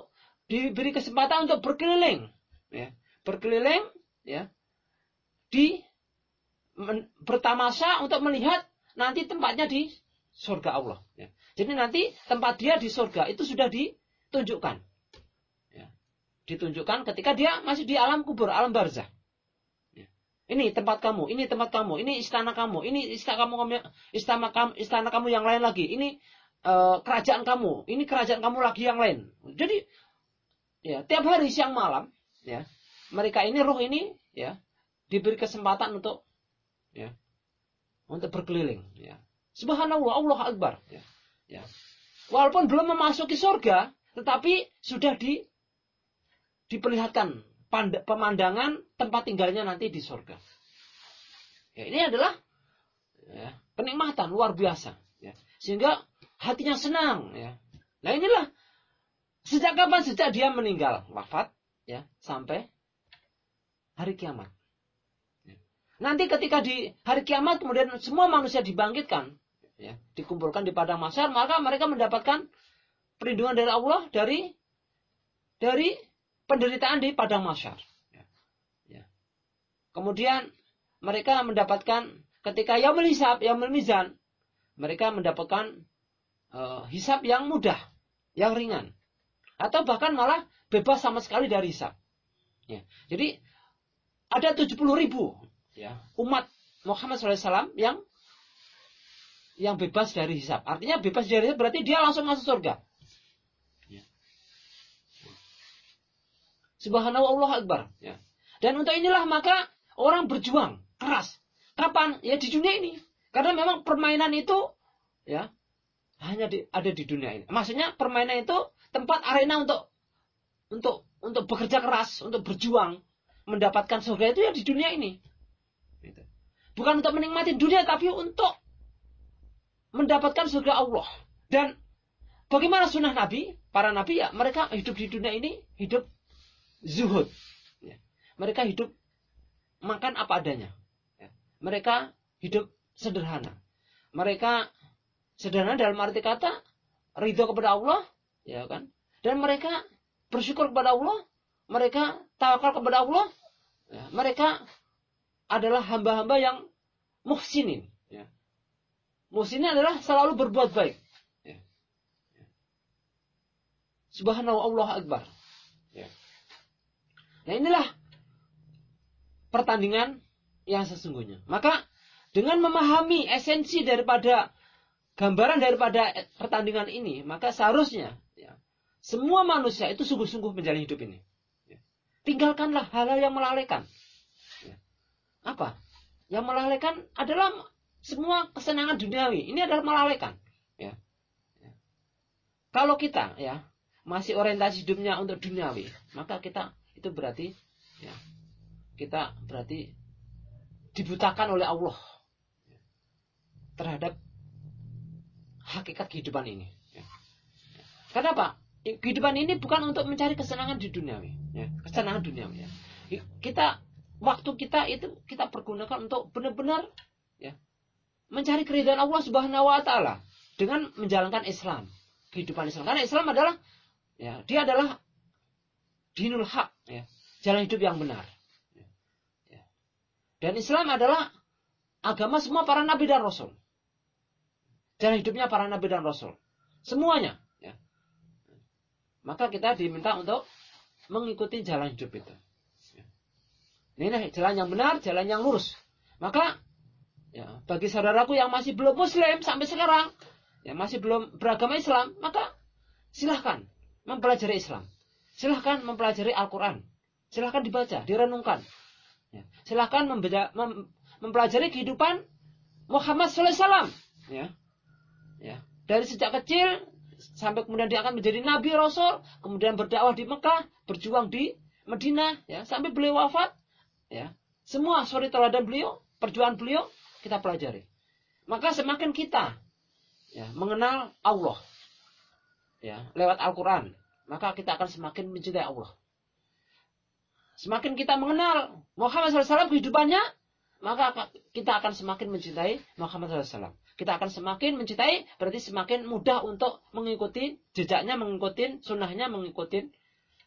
Speaker 1: diberi kesempatan untuk berkeliling, ya, berkeliling, ya, di men, bertamasa untuk melihat nanti tempatnya di surga Allah. Ya. Jadi nanti tempat dia di surga itu sudah ditunjukkan, ya, ditunjukkan ketika dia masih di alam kubur, alam barzah. Ya. Ini tempat kamu, ini tempat kamu, ini istana kamu, ini istana kamu, istana kamu, istana kamu yang lain lagi, ini uh, kerajaan kamu, ini kerajaan kamu lagi yang lain. Jadi ya, tiap hari siang malam, ya, mereka ini roh ini, ya, diberi kesempatan untuk, ya, untuk berkeliling, ya. Subhanallah, Allah Akbar, ya, ya. Walaupun belum memasuki surga, tetapi sudah di, diperlihatkan pand, pemandangan tempat tinggalnya nanti di surga. Ya, ini adalah, ya, kenikmatan luar biasa, ya. Sehingga hatinya senang, ya. Nah inilah. Sejak kapan? Sejak dia meninggal, wafat, ya, sampai hari kiamat. Nanti ketika di hari kiamat kemudian semua manusia dibangkitkan, ya, dikumpulkan di padang mahsyar, maka mereka mendapatkan perlindungan dari Allah dari dari penderitaan di padang mahsyar. Ya. Ya. Kemudian mereka mendapatkan ketika yaumul hisab, yaumul mizan, mereka mendapatkan uh, hisab yang mudah, yang ringan. Atau bahkan malah bebas sama sekali dari hisab. Ya. Jadi ada tujuh puluh ribu, ya, umat Muhammad shallallahu alaihi wasallam yang yang bebas dari hisab. Artinya bebas dari hisab berarti dia langsung masuk surga. Ya. Subhanallah, Allah Akbar. Ya. Dan untuk inilah maka orang berjuang keras. Kapan? Ya di dunia ini. Karena memang permainan itu, ya, hanya di, ada di dunia ini. Maksudnya permainan itu tempat arena untuk untuk untuk bekerja keras, untuk berjuang, mendapatkan surga itu ya di dunia ini. Bukan untuk menikmati dunia, tapi untuk mendapatkan surga Allah. Dan bagaimana sunnah Nabi? Para Nabi ya mereka hidup di dunia ini hidup zuhud. Ya. Mereka hidup makan apa adanya. Ya. Mereka hidup sederhana. Mereka sederhana dalam arti kata ridho kepada Allah, ya kan? Dan mereka bersyukur kepada Allah, mereka tawakal kepada Allah, ya. Mereka adalah hamba-hamba yang muhsinin. Ya. Muhsinin adalah selalu berbuat baik. Ya. Ya. Subhanallah, Allah Akbar. Ya. Nah inilah pertandingan yang sesungguhnya. Maka dengan memahami esensi daripada gambaran daripada pertandingan ini, maka seharusnya, ya, semua manusia itu sungguh-sungguh menjalani hidup ini. Ya. Tinggalkanlah hal-hal yang melalaikan. Ya. Apa? Yang melalaikan adalah semua kesenangan duniawi. Ini adalah melalaikan. Ya. Ya. Kalau kita, ya, masih orientasi hidupnya untuk duniawi, maka kita itu berarti, ya, kita berarti dibutakan oleh Allah, ya, terhadap hakikat kehidupan ini. Ya. Kenapa? Kehidupan ini bukan untuk mencari kesenangan di duniawi, ya, kesenangan duniawi. Ya. Kita waktu kita itu kita pergunakan untuk benar-benar, ya, mencari keridhaan Allah Subhanahu Wa Taala dengan menjalankan Islam, kehidupan Islam. Karena Islam adalah, ya, dia adalah dinul haq, ya, jalan hidup yang benar. Ya. Ya. Dan Islam adalah agama semua para nabi dan rasul. Jalan hidupnya para nabi dan rasul. Semuanya. Ya. Maka kita diminta untuk mengikuti jalan hidup itu. Ya. Ini jalan yang benar, jalan yang lurus. Maka, ya, bagi saudaraku yang masih belum muslim sampai sekarang, ya, masih belum beragama Islam, maka silahkan mempelajari Islam. Silahkan mempelajari Al-Quran. Silahkan dibaca, direnungkan. Ya. Silahkan membeja, mem, mempelajari kehidupan Muhammad shallallahu alaihi wasallam. Ya. Ya. Dari sejak kecil sampai kemudian dia akan menjadi nabi rasul, kemudian berdakwah di Mekah, berjuang di Madinah, ya, sampai beliau wafat, ya. Semua suri teladan beliau, perjuangan beliau kita pelajari. Maka semakin kita, ya, mengenal Allah, ya, lewat Al-Quran, maka kita akan semakin mencintai Allah. Semakin kita mengenal Muhammad shallallahu alaihi wasallam kehidupannya, maka kita akan semakin mencintai Muhammad shallallahu alaihi wasallam. Kita akan semakin mencintai, berarti semakin mudah untuk mengikuti jejaknya, mengikuti sunnahnya, mengikuti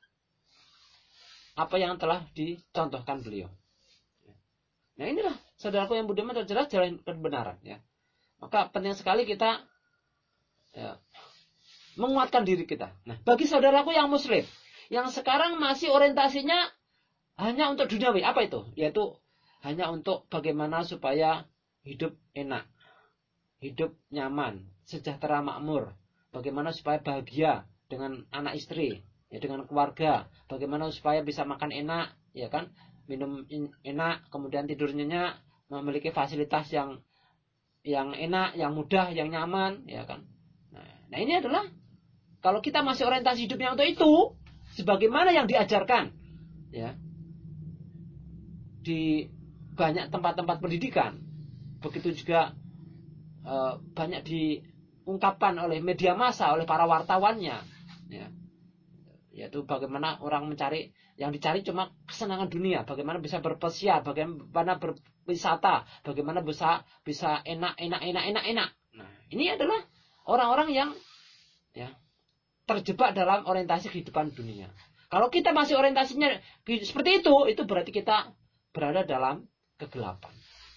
Speaker 1: apa yang telah dicontohkan beliau. Nah inilah saudaraku yang budiman terjelas jalan kebenaran. Ya. Maka penting sekali kita ya, menguatkan diri kita. Nah bagi saudaraku yang muslim, yang sekarang masih orientasinya hanya untuk duniawi, apa itu? Yaitu hanya untuk bagaimana supaya hidup enak, hidup nyaman, sejahtera makmur, bagaimana supaya bahagia dengan anak istri, ya dengan keluarga, bagaimana supaya bisa makan enak, ya kan, minum enak, kemudian tidur nyenyak, memiliki fasilitas yang yang enak, yang mudah, yang nyaman, ya kan. Nah, nah ini adalah kalau kita masih orientasi hidupnya untuk itu, sebagaimana yang diajarkan, ya di banyak tempat-tempat pendidikan, begitu juga e, banyak diungkapkan oleh media massa, oleh para wartawannya, ya. Yaitu bagaimana orang mencari, yang dicari cuma kesenangan dunia, bagaimana bisa berpesiar, bagaimana berwisata, bagaimana bisa bisa enak enak enak enak enak. Nah, ini adalah orang-orang yang ya terjebak dalam orientasi kehidupan dunia. Kalau kita masih orientasinya seperti itu, itu berarti kita berada dalam kegelapan.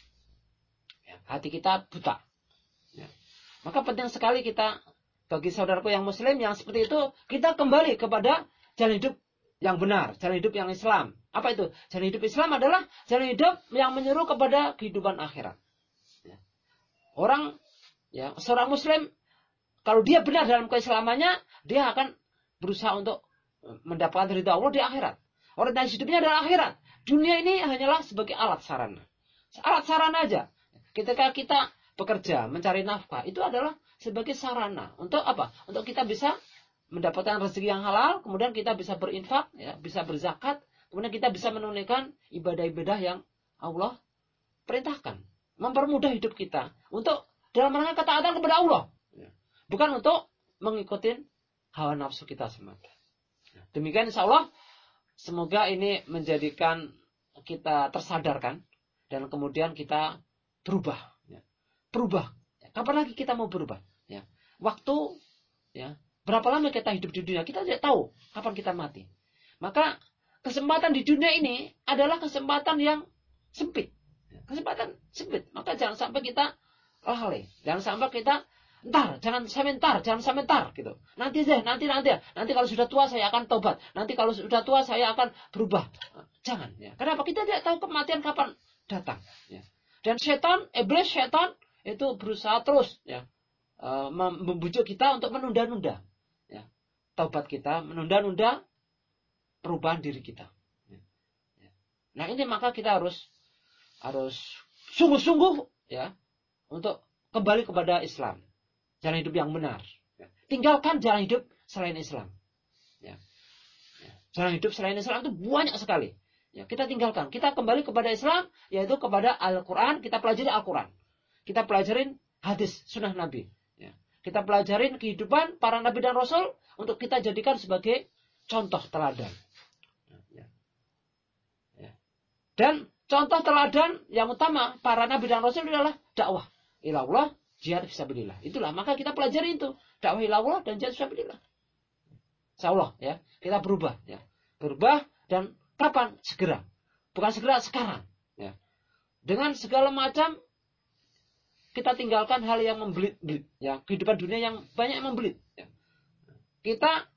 Speaker 1: Ya, hati kita buta. Ya. Maka penting sekali kita, bagi saudaraku yang muslim yang seperti itu, kita kembali kepada jalan hidup yang benar, jalan hidup yang Islam. Apa itu? Jalan hidup Islam adalah jalan hidup yang menyeru kepada kehidupan akhirat. Ya. Orang, ya, seorang muslim, kalau dia benar dalam keislamannya, dia akan berusaha untuk mendapatkan ridha Allah di akhirat. Orientasi hidupnya adalah akhirat. Dunia ini hanyalah sebagai alat sarana. Alat sarana aja. Ketika kita bekerja, mencari nafkah, itu adalah sebagai sarana. Untuk apa? Untuk kita bisa mendapatkan rezeki yang halal, kemudian kita bisa berinfak, ya, bisa berzakat, kemudian kita bisa menunaikan ibadah-ibadah yang Allah perintahkan. Mempermudah hidup kita. Untuk dalam rangka ketaatan kepada Allah. Bukan untuk mengikuti hawa nafsu kita semata. Demikian insya Allah, semoga ini menjadikan kita tersadarkan dan kemudian kita berubah. Ya. Berubah. Kapan lagi kita mau berubah? Ya. Waktu, ya, berapa lama kita hidup di dunia? Kita tidak tahu kapan kita mati. Maka kesempatan di dunia ini adalah kesempatan yang sempit. Kesempatan sempit. Maka jangan sampai kita lalai. Jangan sampai kita Ntar, jangan sampai ntar, jangan sampai ntar, gitu. Nanti deh, nanti, nanti. Nanti kalau sudah tua saya akan tobat. Nanti kalau sudah tua saya akan berubah. Jangan, ya. Kenapa? Kita tidak tahu kematian kapan datang, ya. Dan setan, iblis setan, itu berusaha terus, ya, membujuk kita untuk menunda-nunda, ya, taubat kita, menunda-nunda perubahan diri kita. Ya. Nah ini maka kita harus harus sungguh-sungguh, ya, untuk kembali kepada Islam. Jalan hidup yang benar. Tinggalkan jalan hidup selain Islam. Ya. Ya. Jalan hidup selain Islam itu banyak sekali. Ya, kita tinggalkan. Kita kembali kepada Islam, yaitu kepada Al-Quran. Kita pelajari Al-Quran. Kita pelajarin hadis, sunnah Nabi. Ya. Kita pelajarin kehidupan para Nabi dan Rasul untuk kita jadikan sebagai contoh teladan. Ya. Ya. Dan contoh teladan yang utama para Nabi dan Rasul adalah dakwah ilallah, jihad fisabilillah. Itulah, maka kita pelajari itu. Dakwah ilallah dan jihad fisabilillah. Insyaallah, ya. Kita berubah, ya. Berubah dan kapan? Segera. Bukan segera, sekarang, ya. Dengan segala macam kita tinggalkan hal yang membelit-belit, ya. Kehidupan dunia yang banyak yang membelit, ya. Kita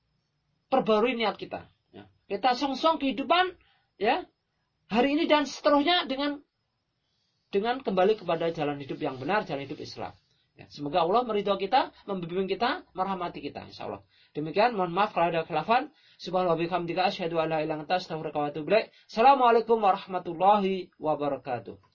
Speaker 1: perbarui niat kita, ya. Kita song-song kehidupan, ya, hari ini dan seterusnya dengan dengan kembali kepada jalan hidup yang benar, jalan hidup Islam. Ya, semoga Allah meridhoi kita, membimbing kita, merahmati kita, insyaallah. Demikian, mohon maaf kalau ada khilafan. Subhanallah bihamdika asyhadu an la ilaha illa anta astaghfiruka wa atubu ilaik. Assalamualaikum warahmatullahi wabarakatuh.